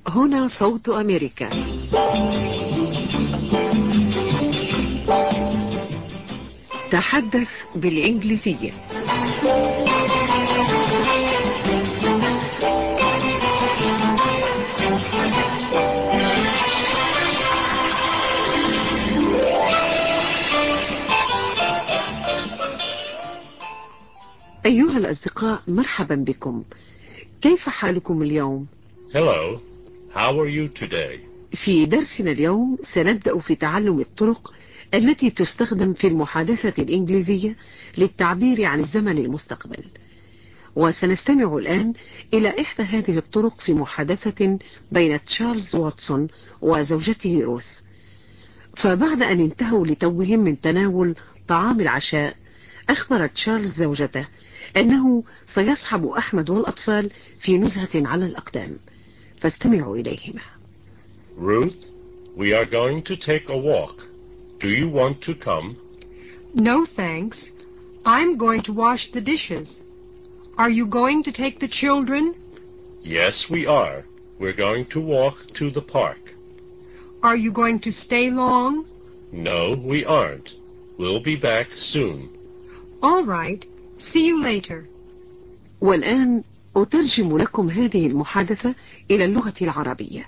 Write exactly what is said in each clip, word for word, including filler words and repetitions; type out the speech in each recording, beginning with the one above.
هنا صوت أمريكا. تحدث بالإنجليزية. أيها الأصدقاء، مرحبا بكم. كيف حالكم اليوم؟ Hello, how are you today? في درسنا اليوم سنبدأ في تعلم الطرق التي تستخدم في المحادثة الإنجليزية للتعبير عن الزمن المستقبل، وسنستمع الآن إلى إحدى هذه الطرق في محادثة بين تشارلز واتسون وزوجته روث. فبعد أن انتهوا لتوهم من تناول طعام العشاء، أخبر تشارلز زوجته أنه سيصحب أحمد والأطفال في نزهة على الأقدام، فاستمعوا إليهما. Ruth, we are going to take a walk. Do you want to come? No, thanks. I'm going to wash the dishes. Are you going to take the children? Yes, we are. We're going to walk to the park. Are you going to stay long? No, we aren't. We'll be back soon. All right. See you later. والآن أترجم لكم هذه المحادثة إلى اللغة العربية.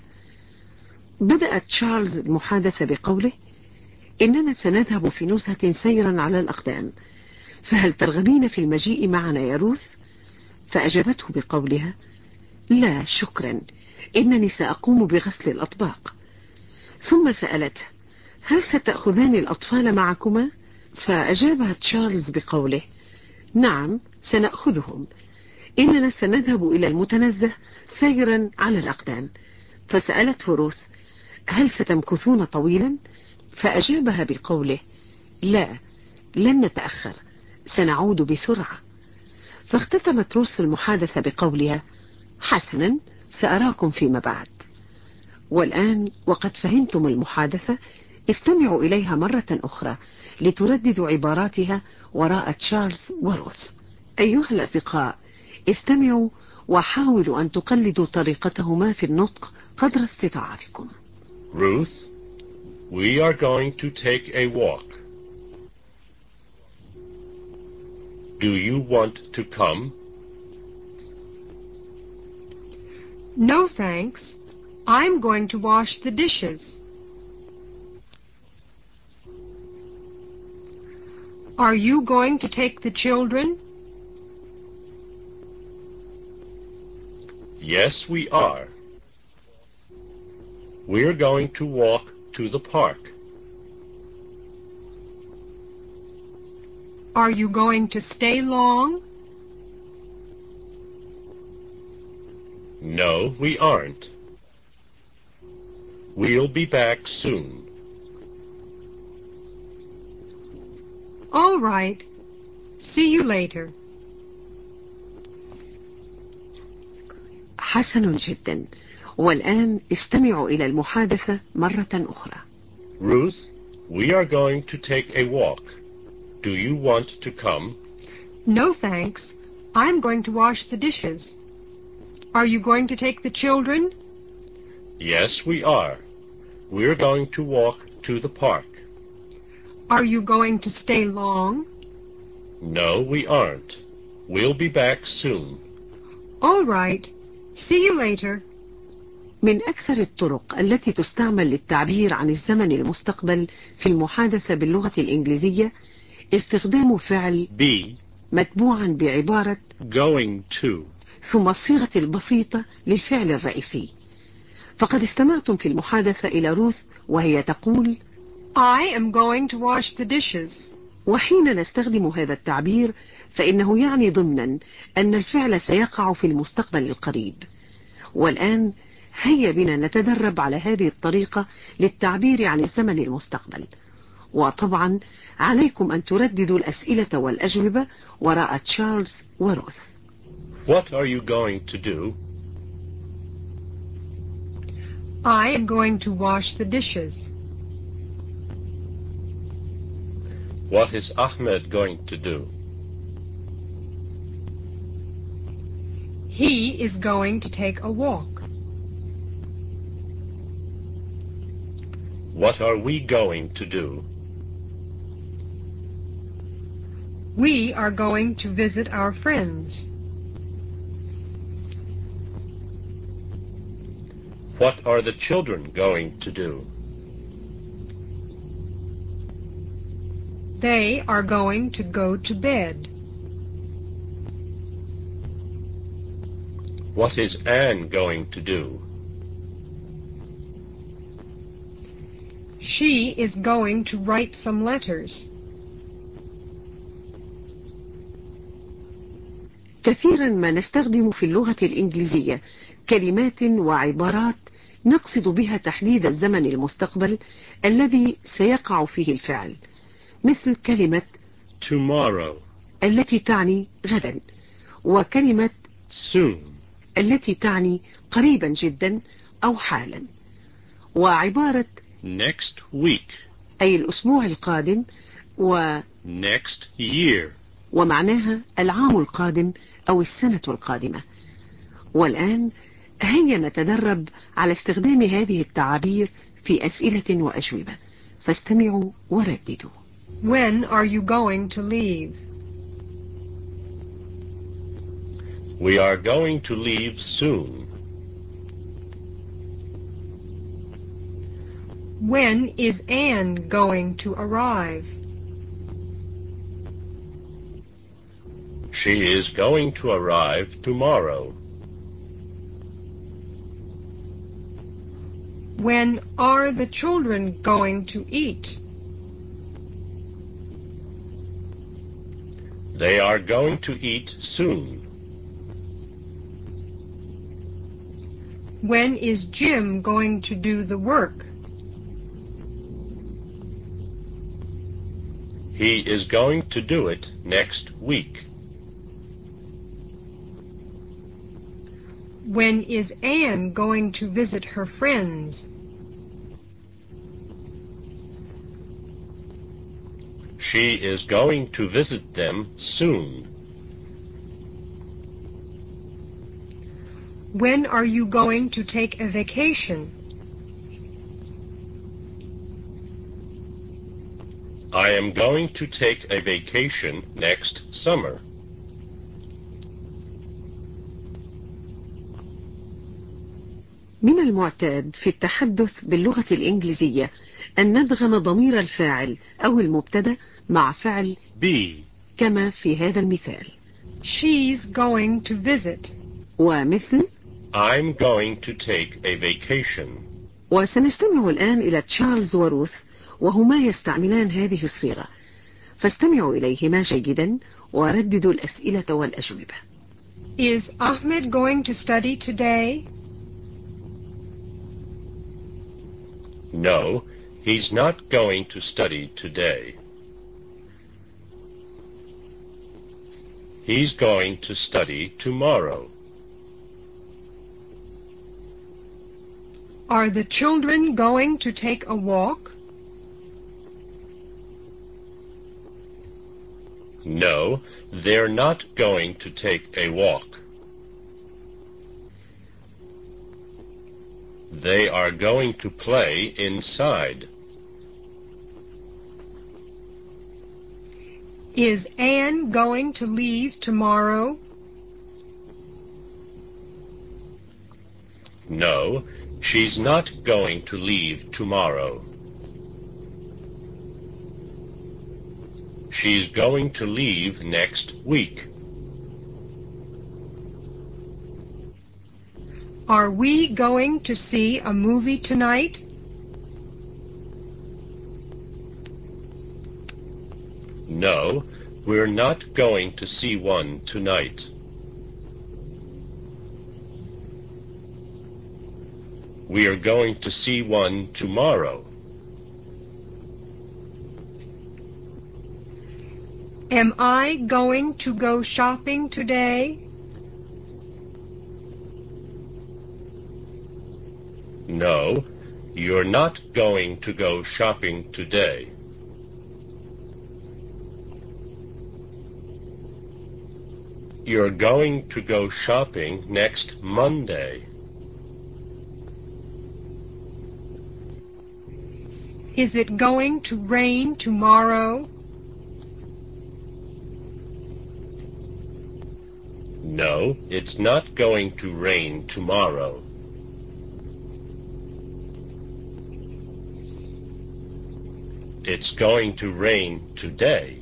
بدأ تشارلز المحادثة بقوله: إننا سنذهب في نزهة سيرا على الأقدام، فهل ترغبين في المجيء معنا يا روث؟ فأجابته بقولها: لا شكرا، إنني سأقوم بغسل الأطباق. ثم سألته: هل ستأخذان الأطفال معكما؟ فأجابها تشارلز بقوله: نعم، سنأخذهم. إننا سنذهب إلى المتنزه سيرا على الأقدام. فسألته روث: هل ستمكثون طويلا؟ فأجابها بقوله: لا، لن نتأخر، سنعود بسرعة. فاختتمت روث المحادثة بقولها: حسنا، سأراكم فيما بعد. والآن وقد فهمتم المحادثة، استمعوا إليها مرة أخرى لترددوا عباراتها وراء تشارلز وروث. أيها الأصدقاء، استمعوا وحاولوا أن تقلدوا طريقتهما في النطق قدر استطاعتكم. Ruth, we are going to take a walk. Do you want to come? No, thanks. I'm going to wash the dishes. Are you going to take the children? Yes, we are. We're going to walk to the park. Are you going to stay long? No, we aren't. We'll be back soon. All right. See you later. حسن جدا. والآن استمعوا إلى المحادثة مرة أخرى. Ruth, we are going to take a walk. Do you want to come? No, thanks. I'm going to wash the dishes. Are you going to take the children? Yes, we are. We're going to walk to the park. Are you going to stay long? No, we aren't. We'll be back soon. All right. See you later. من أكثر الطرق التي تستعمل للتعبير عن الزمن المستقبل في المحادثة باللغة الإنجليزية استخدام فعل be متبوعا بعبارة going to. ثم الصيغة البسيطة للفعل الرئيسي. فقد استمعتم في المحادثة إلى روث وهي تقول: I am going to wash the dishes. وحين نستخدم هذا التعبير فإنه يعني ضمنا أن الفعل سيقع في المستقبل القريب. والآن هيا بنا نتدرب على هذه الطريقة للتعبير عن الزمن المستقبل. وطبعا عليكم أن ترددوا الأسئلة والأجوبة وراء تشارلز وروث. What are you going to do? I am going to wash the dishes. What is Ahmed going to do? He is going to take a walk. What are we going to do? We are going to visit our friends. What are the children going to do? They are going to go to bed. What is Anne going to do? She is going to write some letters. كثيرا ما نستخدم في اللغة الإنجليزية كلمات وعبارات نقصد بها تحديد الزمن المستقبل الذي سيقع فيه الفعل، مثل كلمة tomorrow التي تعني غدا، وكلمة soon التي تعني قريبا جدا أو حالا، وعبارة next week أي الأسبوع القادم، و next year ومعناها العام القادم أو السنة القادمة. والآن هيا نتدرب على استخدام هذه التعابير في أسئلة وأجوبة، فاستمعوا ورددوا. When are you going to leave? We are going to leave soon. When is Anne going to arrive? She is going to arrive tomorrow. When are the children going to eat? They are going to eat soon. When is Jim going to do the work? He is going to do it next week. When is Anne going to visit her friends? She is going to visit them soon. When are you going to take a vacation? I am going to take a vacation next summer. من المعتاد في التحدث باللغة الإنجليزية أن ندغم ضمير الفاعل أو المبتدأ مع فعل be كما في هذا المثال. She's going to visit. ومثل I'm going to take a vacation. وسنستمع الآن إلى تشارلز وروث وهما يستعملان هذه الصيغة، فاستمعوا إليهما جيدا ورددوا الأسئلة والأجوبة. Is Ahmed going to study today? No, he's not going to study today. He's going to study tomorrow. Are the children going to take a walk? No, they're not going to take a walk. They are going to play inside. Is Anne going to leave tomorrow? No, she's not going to leave tomorrow. She's going to leave next week. Are we going to see a movie tonight? No, we're not going to see one tonight. We are going to see one tomorrow. Am I going to go shopping today? No, you're not going to go shopping today. You're going to go shopping next Monday. Is it going to rain tomorrow? No, it's not going to rain tomorrow. It's going to rain today.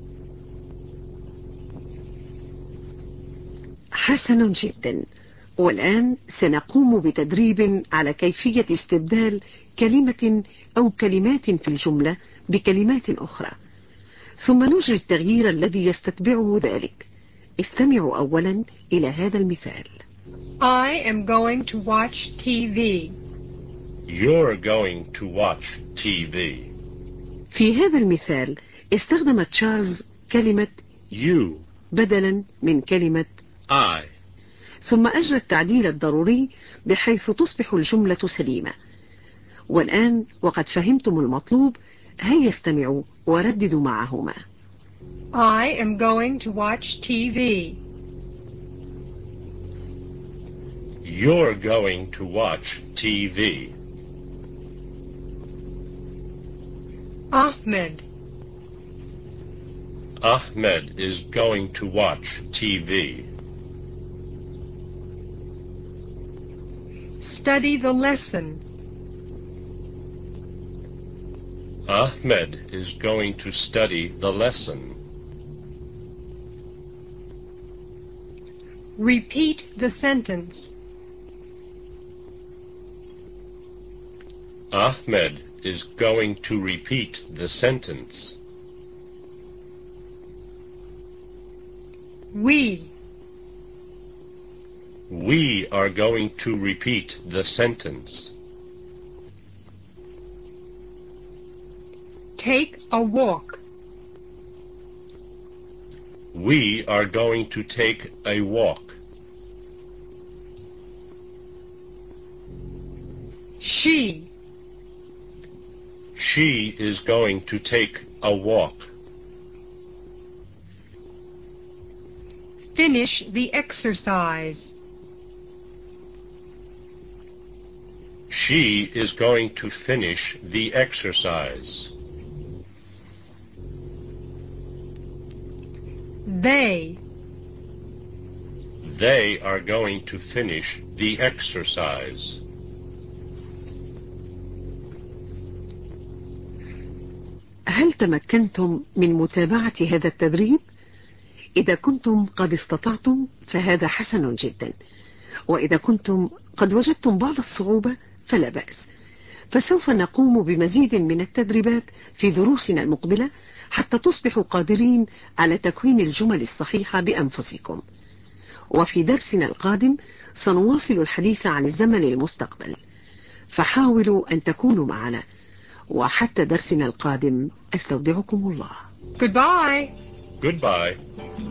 حسن جدا. والآن سنقوم بتدريب على كيفية استبدال كلمة أو كلمات في الجملة بكلمات أخرى، ثم نجري التغيير الذي يستتبعه ذلك. استمعوا أولا إلى هذا المثال. I am going to watch T V. You're going to watch T V. في هذا المثال استخدم تشارلز كلمة You. بدلا من كلمة I. ثم أجرى التعديل الضروري بحيث تصبح الجملة سليمة. والآن وقد فهمتم المطلوب، هيا استمعوا ورددوا معهما. I am going to watch T V. You're going to watch T V. Ahmed. Ahmed is going to watch T V. Study the lesson. Ahmed is going to study the lesson. Repeat the sentence. Ahmed is going to repeat the sentence. We. We are going to repeat the sentence. Take a walk. We are going to take a walk. She. She is going to take a walk. Finish the exercise. She is going to finish the exercise. They. They are going to finish the exercise. هل تمكنتم من متابعة هذا التدريب؟ إذا كنتم قد استطعتم فهذا حسن جدا، وإذا كنتم قد وجدتم بعض الصعوبة فلا بأس، فسوف نقوم بمزيد من التدريبات في دروسنا المقبلة حتى تصبحوا قادرين على تكوين الجمل الصحيحة بأنفسكم. وفي درسنا القادم سنواصل الحديث عن الزمن المستقبل، فحاولوا أن تكونوا معنا. وحتى درسنا القادم أستودعكم الله. Goodbye. Goodbye.